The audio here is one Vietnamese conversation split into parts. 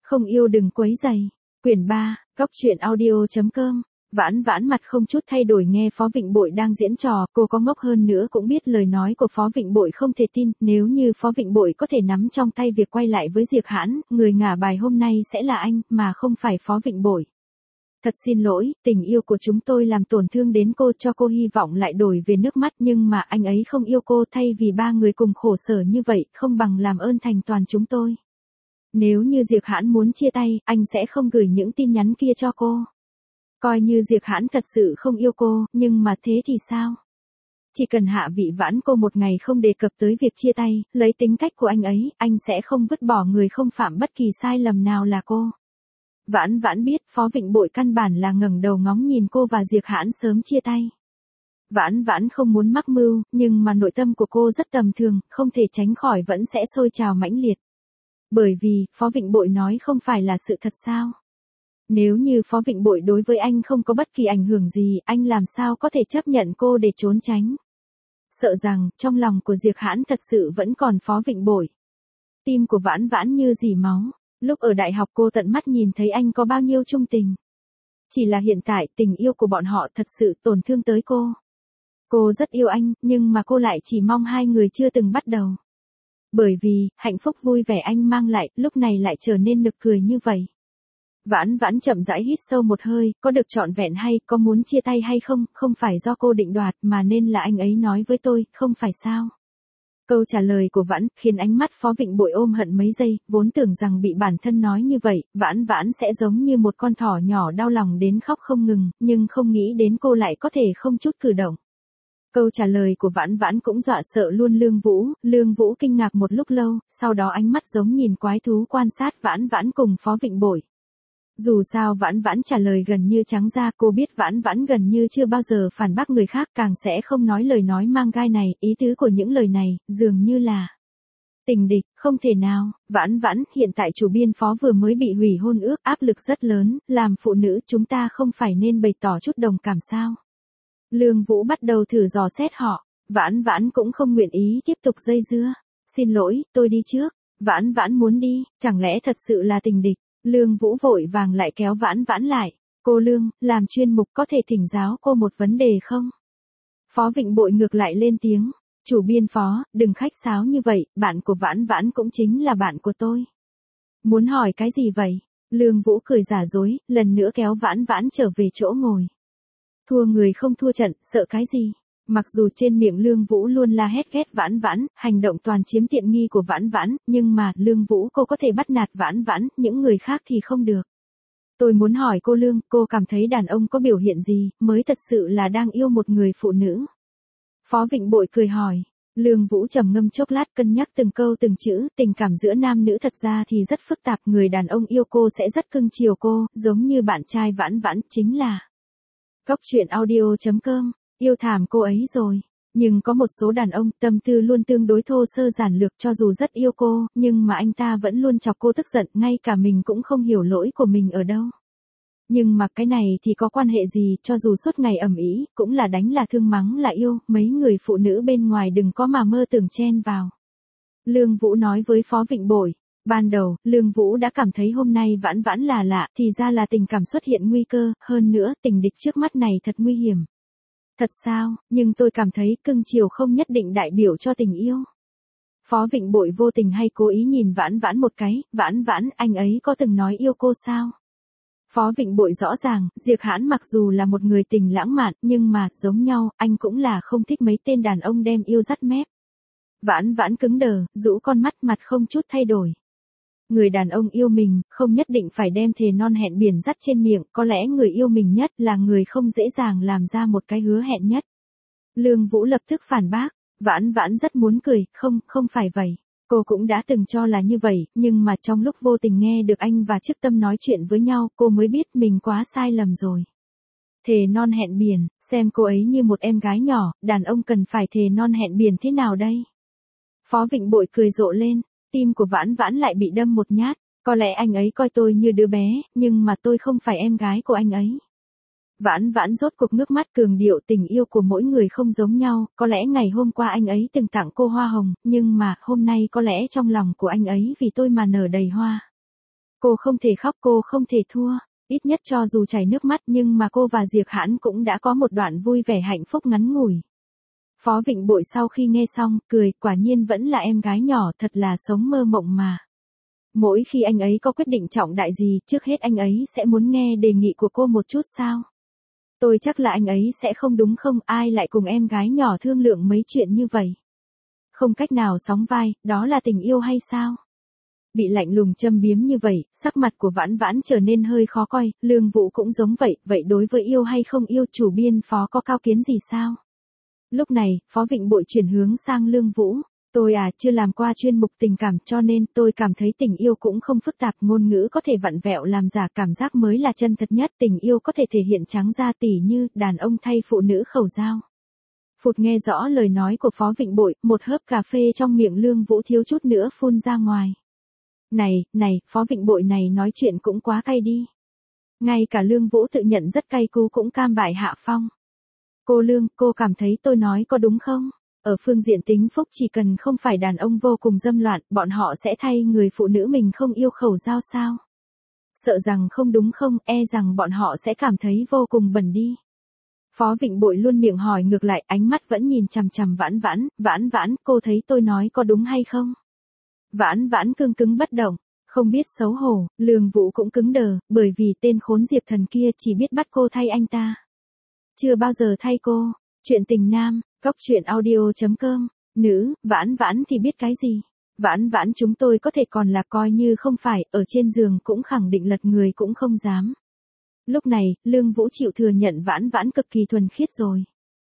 Không yêu đừng quấy rầy. Quyển 3, Góc truyện audio.com. Vãn Vãn mặt không chút thay đổi nghe Phó Vịnh Bội đang diễn trò, cô có ngốc hơn nữa cũng biết lời nói của Phó Vịnh Bội không thể tin, nếu như Phó Vịnh Bội có thể nắm trong tay việc quay lại với Diệp Hãn, người ngả bài hôm nay sẽ là anh, mà không phải Phó Vịnh Bội. Thật xin lỗi, tình yêu của chúng tôi làm tổn thương đến cô, cho cô hy vọng lại đổi về nước mắt, nhưng mà anh ấy không yêu cô, thay vì ba người cùng khổ sở như vậy, không bằng làm ơn thành toàn chúng tôi. Nếu như Diệp Hãn muốn chia tay, anh sẽ không gửi những tin nhắn kia cho cô. Coi như Diệp Hãn thật sự không yêu cô, nhưng mà thế thì sao? Chỉ cần Hạ Vị Vãn cô một ngày không đề cập tới việc chia tay, lấy tính cách của anh ấy, anh sẽ không vứt bỏ người không phạm bất kỳ sai lầm nào là cô. Vãn Vãn biết Phó Vịnh Bội căn bản là ngẩng đầu ngóng nhìn cô và Diệp Hãn sớm chia tay. Vãn Vãn không muốn mắc mưu, nhưng mà nội tâm của cô rất tầm thường, không thể tránh khỏi vẫn sẽ sôi trào mãnh liệt. Bởi vì, Phó Vịnh Bội nói không phải là sự thật sao? Nếu như Phó Vịnh Bội đối với anh không có bất kỳ ảnh hưởng gì, anh làm sao có thể chấp nhận cô để trốn tránh? Sợ rằng, trong lòng của Diệp Hãn thật sự vẫn còn Phó Vịnh Bội. Tim của Vãn Vãn như dỉ máu. Lúc ở đại học cô tận mắt nhìn thấy anh có bao nhiêu trung tình. Chỉ là hiện tại tình yêu của bọn họ thật sự tổn thương tới cô. Cô rất yêu anh, nhưng mà cô lại chỉ mong hai người chưa từng bắt đầu. Bởi vì, hạnh phúc vui vẻ anh mang lại, lúc này lại trở nên nực cười như vậy. Vãn Vãn chậm rãi hít sâu một hơi, có được trọn vẹn hay, có muốn chia tay hay không, không phải do cô định đoạt, mà nên là anh ấy nói với tôi, không phải sao? Câu trả lời của Vãn khiến ánh mắt Phó Vịnh Bội ôm hận mấy giây, vốn tưởng rằng bị bản thân nói như vậy, Vãn Vãn sẽ giống như một con thỏ nhỏ đau lòng đến khóc không ngừng, nhưng không nghĩ đến cô lại có thể không chút cử động. Câu trả lời của Vãn Vãn cũng dọa sợ luôn Lương Vũ kinh ngạc một lúc lâu, sau đó ánh mắt giống nhìn quái thú quan sát Vãn Vãn cùng Phó Vịnh Bội. Dù sao Vãn Vãn trả lời gần như trắng ra, cô biết Vãn Vãn gần như chưa bao giờ phản bác người khác, càng sẽ không nói lời nói mang gai này, ý tứ của những lời này, dường như là tình địch, không thể nào. Vãn Vãn, hiện tại chủ biên Phó vừa mới bị hủy hôn ước, áp lực rất lớn, làm phụ nữ chúng ta không phải nên bày tỏ chút đồng cảm sao? Lương Vũ bắt đầu thử dò xét họ, Vãn Vãn cũng không nguyện ý tiếp tục dây dưa. Xin lỗi, tôi đi trước. Vãn Vãn muốn đi, chẳng lẽ thật sự là tình địch? Lương Vũ vội vàng lại kéo Vãn Vãn lại. Cô Lương, làm chuyên mục có thể thỉnh giáo cô một vấn đề không? Phó Vịnh Bội ngược lại lên tiếng. Chủ biên Phó, đừng khách sáo như vậy, bạn của Vãn Vãn cũng chính là bạn của tôi. Muốn hỏi cái gì vậy? Lương Vũ cười giả dối, lần nữa kéo Vãn Vãn trở về chỗ ngồi. Thua người không thua trận, sợ cái gì? Mặc dù trên miệng Lương Vũ luôn la hét ghét Vãn Vãn, hành động toàn chiếm tiện nghi của Vãn Vãn, nhưng mà, Lương Vũ cô có thể bắt nạt Vãn Vãn, những người khác thì không được. Tôi muốn hỏi cô Lương, cô cảm thấy đàn ông có biểu hiện gì, mới thật sự là đang yêu một người phụ nữ? Phó Vịnh Bội cười hỏi. Lương Vũ trầm ngâm chốc lát cân nhắc từng câu từng chữ, tình cảm giữa nam nữ thật ra thì rất phức tạp, người đàn ông yêu cô sẽ rất cưng chiều cô, giống như bạn trai Vãn Vãn, chính là Góc truyện audio.com, yêu thảm cô ấy rồi. Nhưng có một số đàn ông, tâm tư luôn tương đối thô sơ giản lược, cho dù rất yêu cô, nhưng mà anh ta vẫn luôn chọc cô tức giận, ngay cả mình cũng không hiểu lỗi của mình ở đâu. Nhưng mà cái này thì có quan hệ gì, cho dù suốt ngày ầm ĩ, cũng là đánh là thương mắng là yêu, mấy người phụ nữ bên ngoài đừng có mà mơ tưởng chen vào. Lương Vũ nói với Phó Vịnh Bội. Ban đầu, Lương Vũ đã cảm thấy hôm nay Vãn Vãn là lạ, thì ra là tình cảm xuất hiện nguy cơ, hơn nữa, tình địch trước mắt này thật nguy hiểm. Thật sao, nhưng tôi cảm thấy cưng chiều không nhất định đại biểu cho tình yêu. Phó Vịnh Bội vô tình hay cố ý nhìn Vãn Vãn một cái, Vãn Vãn, anh ấy có từng nói yêu cô sao? Phó Vịnh Bội rõ ràng, Diệp Hãn mặc dù là một người tình lãng mạn, nhưng mà, giống nhau, anh cũng là không thích mấy tên đàn ông đem yêu dắt mép. Vãn Vãn cứng đờ, rũ con mắt, mặt không chút thay đổi. Người đàn ông yêu mình, không nhất định phải đem thề non hẹn biển dắt trên miệng, có lẽ người yêu mình nhất là người không dễ dàng làm ra một cái hứa hẹn nhất. Lương Vũ lập tức phản bác, Vãn Vãn rất muốn cười, không phải vậy. Cô cũng đã từng cho là như vậy, nhưng mà trong lúc vô tình nghe được anh và Trức Tâm nói chuyện với nhau, cô mới biết mình quá sai lầm rồi. Thề non hẹn biển, xem cô ấy như một em gái nhỏ, đàn ông cần phải thề non hẹn biển thế nào đây? Phó Vịnh Bội cười rộ lên. Tim của Vãn Vãn lại bị đâm một nhát, có lẽ anh ấy coi tôi như đứa bé, nhưng mà tôi không phải em gái của anh ấy. Vãn Vãn rốt cuộc ngước mắt cường điệu, tình yêu của mỗi người không giống nhau, có lẽ ngày hôm qua anh ấy từng tặng cô hoa hồng, nhưng mà hôm nay có lẽ trong lòng của anh ấy vì tôi mà nở đầy hoa. Cô không thể khóc, cô không thể thua. Ít nhất cho dù chảy nước mắt nhưng mà cô và Diệp Hãn cũng đã có một đoạn vui vẻ hạnh phúc ngắn ngủi. Phó Vịnh Bội sau khi nghe xong, cười, quả nhiên vẫn là em gái nhỏ, thật là sống mơ mộng mà. Mỗi khi anh ấy có quyết định trọng đại gì, trước hết anh ấy sẽ muốn nghe đề nghị của cô một chút sao? Tôi chắc là anh ấy sẽ không đúng không, ai lại cùng em gái nhỏ thương lượng mấy chuyện như vậy? Không cách nào sóng vai, đó là tình yêu hay sao? Bị lạnh lùng châm biếm như vậy, sắc mặt của Vãn Vãn trở nên hơi khó coi, Lương Vũ cũng giống vậy, vậy đối với yêu hay không yêu chủ biên phó có cao kiến gì sao? Lúc này, Phó Vịnh Bội chuyển hướng sang Lương Vũ. Tôi chưa làm qua chuyên mục tình cảm cho nên tôi cảm thấy tình yêu cũng không phức tạp, ngôn ngữ có thể vặn vẹo làm giả cảm giác mới là chân thật nhất, tình yêu có thể thể hiện trắng ra tỉ như đàn ông thay phụ nữ khẩu dao. Phụt nghe rõ lời nói của Phó Vịnh Bội, một hớp cà phê trong miệng Lương Vũ thiếu chút nữa phun ra ngoài. Này, Phó Vịnh Bội này nói chuyện cũng quá cay đi. Ngay cả Lương Vũ tự nhận rất cay cú cũng cam bại hạ phong. Cô Lương, cô cảm thấy tôi nói có đúng không? Ở phương diện tính phúc chỉ cần không phải đàn ông vô cùng dâm loạn, bọn họ sẽ thay người phụ nữ mình không yêu khẩu dao sao? Sợ rằng không đúng không, rằng bọn họ sẽ cảm thấy vô cùng bẩn đi. Phó Vịnh Bội luôn miệng hỏi ngược lại, ánh mắt vẫn nhìn chằm chằm Vãn Vãn, cô thấy tôi nói có đúng hay không? Vãn Vãn cứng bất động, không biết xấu hổ, Lương Vũ cũng cứng đờ, bởi vì tên khốn Diệp Thần kia chỉ biết bắt cô thay anh ta. Chưa bao giờ thay cô. Chuyện tình nam, Cóc Truyện Audio.com, nữ, Vãn Vãn thì biết cái gì? Vãn Vãn chúng tôi có thể còn là coi như không phải, ở trên giường cũng khẳng định lật người cũng không dám. Lúc này, Lương Vũ chịu thừa nhận Vãn Vãn cực kỳ thuần khiết rồi.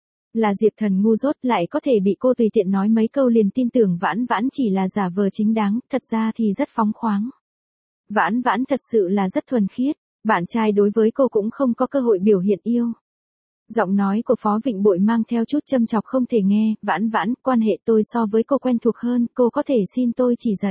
Là Diệp Thần ngu dốt lại có thể bị cô tùy tiện nói mấy câu liền tin tưởng Vãn Vãn chỉ là giả vờ chính đáng, thật ra thì rất phóng khoáng. Vãn Vãn thật sự là rất thuần khiết, bạn trai đối với cô cũng không có cơ hội biểu hiện yêu. Giọng nói của Phó Vịnh Bội mang theo chút châm chọc không thể nghe, Vãn Vãn, quan hệ tôi so với cô quen thuộc hơn, cô có thể xin tôi chỉ dạy.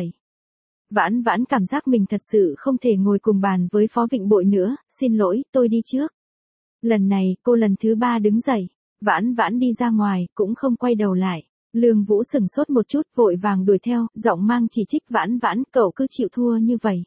Vãn Vãn cảm giác mình thật sự không thể ngồi cùng bàn với Phó Vịnh Bội nữa, xin lỗi, tôi đi trước. Lần này, cô lần thứ 3 đứng dậy, Vãn Vãn đi ra ngoài, cũng không quay đầu lại. Lương Vũ sừng sốt một chút, vội vàng đuổi theo, giọng mang chỉ trích Vãn Vãn, cậu cứ chịu thua như vậy.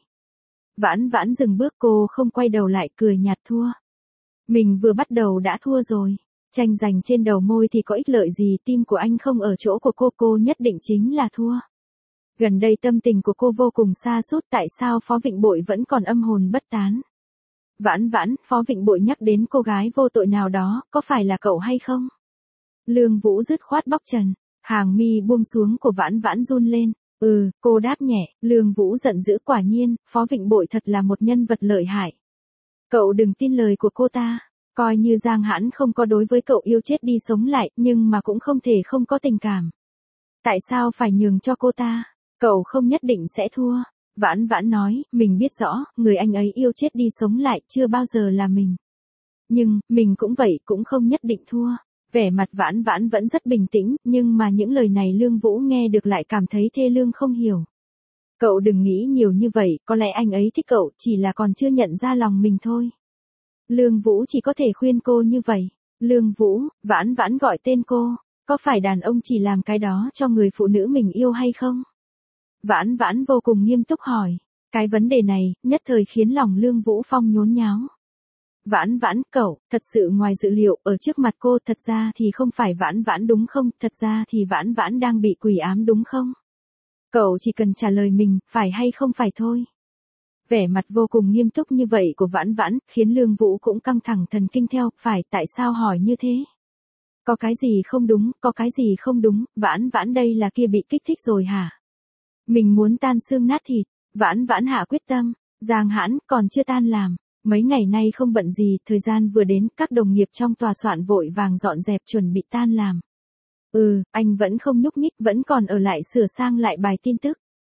Vãn Vãn dừng bước, cô không quay đầu lại, cười nhạt thua. Mình vừa bắt đầu đã thua rồi. Tranh giành trên đầu môi thì có ích lợi gì, tim của anh không ở chỗ của cô nhất định chính là thua. Gần đây tâm tình của cô vô cùng sa sút, tại sao Phó Vịnh Bội vẫn còn âm hồn bất tán? Vãn Vãn, Phó Vịnh Bội nhắc đến cô gái vô tội nào đó, có phải là cậu hay không? Lương Vũ dứt khoát bóc trần, hàng mi buông xuống của Vãn Vãn run lên. Cô đáp nhẹ, Lương Vũ giận dữ, quả nhiên, Phó Vịnh Bội thật là một nhân vật lợi hại. Cậu đừng tin lời của cô ta, coi như Giang Hãn không có đối với cậu yêu chết đi sống lại, nhưng mà cũng không thể không có tình cảm. Tại sao phải nhường cho cô ta? Cậu không nhất định sẽ thua. Vãn Vãn nói, mình biết rõ, người anh ấy yêu chết đi sống lại chưa bao giờ là mình. Nhưng, mình cũng vậy, cũng không nhất định thua. Vẻ mặt Vãn Vãn vẫn rất bình tĩnh, nhưng mà những lời này Lương Vũ nghe được lại cảm thấy thê lương không hiểu. Cậu đừng nghĩ nhiều như vậy, có lẽ anh ấy thích cậu, chỉ là còn chưa nhận ra lòng mình thôi. Lương Vũ chỉ có thể khuyên cô như vậy. Lương Vũ, Vãn Vãn gọi tên cô, có phải đàn ông chỉ làm cái đó cho người phụ nữ mình yêu hay không? Vãn Vãn vô cùng nghiêm túc hỏi. Cái vấn đề này, nhất thời khiến lòng Lương Vũ Phong nhốn nháo. Vãn Vãn, cậu, thật sự ngoài dự liệu, ở trước mặt cô, thật ra thì không phải Vãn Vãn đúng không, thật ra thì Vãn Vãn đang bị quỷ ám đúng không? Cậu chỉ cần trả lời mình, phải hay không phải thôi. Vẻ mặt vô cùng nghiêm túc như vậy của Vãn Vãn, khiến Lương Vũ cũng căng thẳng thần kinh theo, phải, tại sao hỏi như thế? Có cái gì không đúng, có cái gì không đúng, Vãn Vãn đây là kia bị kích thích rồi hả? Mình muốn tan xương nát thịt, Vãn Vãn hạ quyết tâm, Giang Hãn còn chưa tan làm. Mấy ngày nay không bận gì, thời gian vừa đến, các đồng nghiệp trong tòa soạn vội vàng dọn dẹp chuẩn bị tan làm. Anh vẫn không nhúc nhích, vẫn còn ở lại sửa sang lại bài tin tức.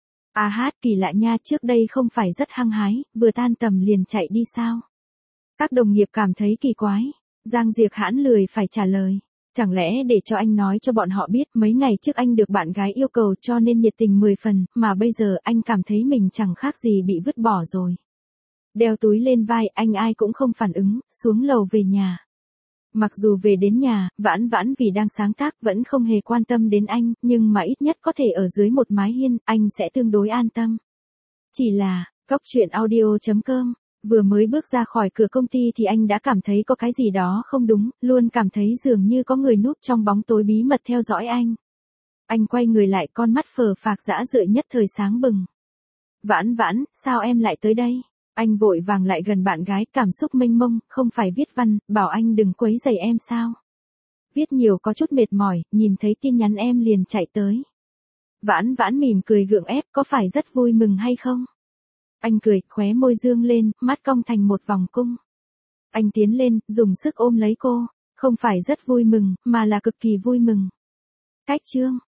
Kỳ lạ nha, trước đây không phải rất hăng hái, vừa tan tầm liền chạy đi sao? Các đồng nghiệp cảm thấy kỳ quái. Giang Diệp Hãn lười phải trả lời. Chẳng lẽ để cho anh nói cho bọn họ biết mấy ngày trước anh được bạn gái yêu cầu cho nên nhiệt tình 10 phần, mà bây giờ anh cảm thấy mình chẳng khác gì bị vứt bỏ rồi. Đeo túi lên vai, anh ai cũng không phản ứng, xuống lầu về nhà. Mặc dù về đến nhà, Vãn Vãn vì đang sáng tác vẫn không hề quan tâm đến anh, nhưng mà ít nhất có thể ở dưới một mái hiên, anh sẽ tương đối an tâm. Chỉ là, Cóc truyện audio.com. Vừa mới bước ra khỏi cửa công ty thì anh đã cảm thấy có cái gì đó không đúng, luôn cảm thấy dường như có người núp trong bóng tối bí mật theo dõi anh. Anh quay người lại, con mắt phờ phạc dã rượi nhất thời sáng bừng. Vãn Vãn, sao em lại tới đây? Anh vội vàng lại gần bạn gái, cảm xúc mênh mông, không phải viết văn, bảo anh đừng quấy rầy em sao? Viết nhiều có chút mệt mỏi, nhìn thấy tin nhắn em liền chạy tới. Vãn Vãn mỉm cười gượng ép, có phải rất vui mừng hay không? Anh cười, khóe môi dương lên, mắt cong thành một vòng cung. Anh tiến lên, dùng sức ôm lấy cô. Không phải rất vui mừng, mà là cực kỳ vui mừng. Cách chương.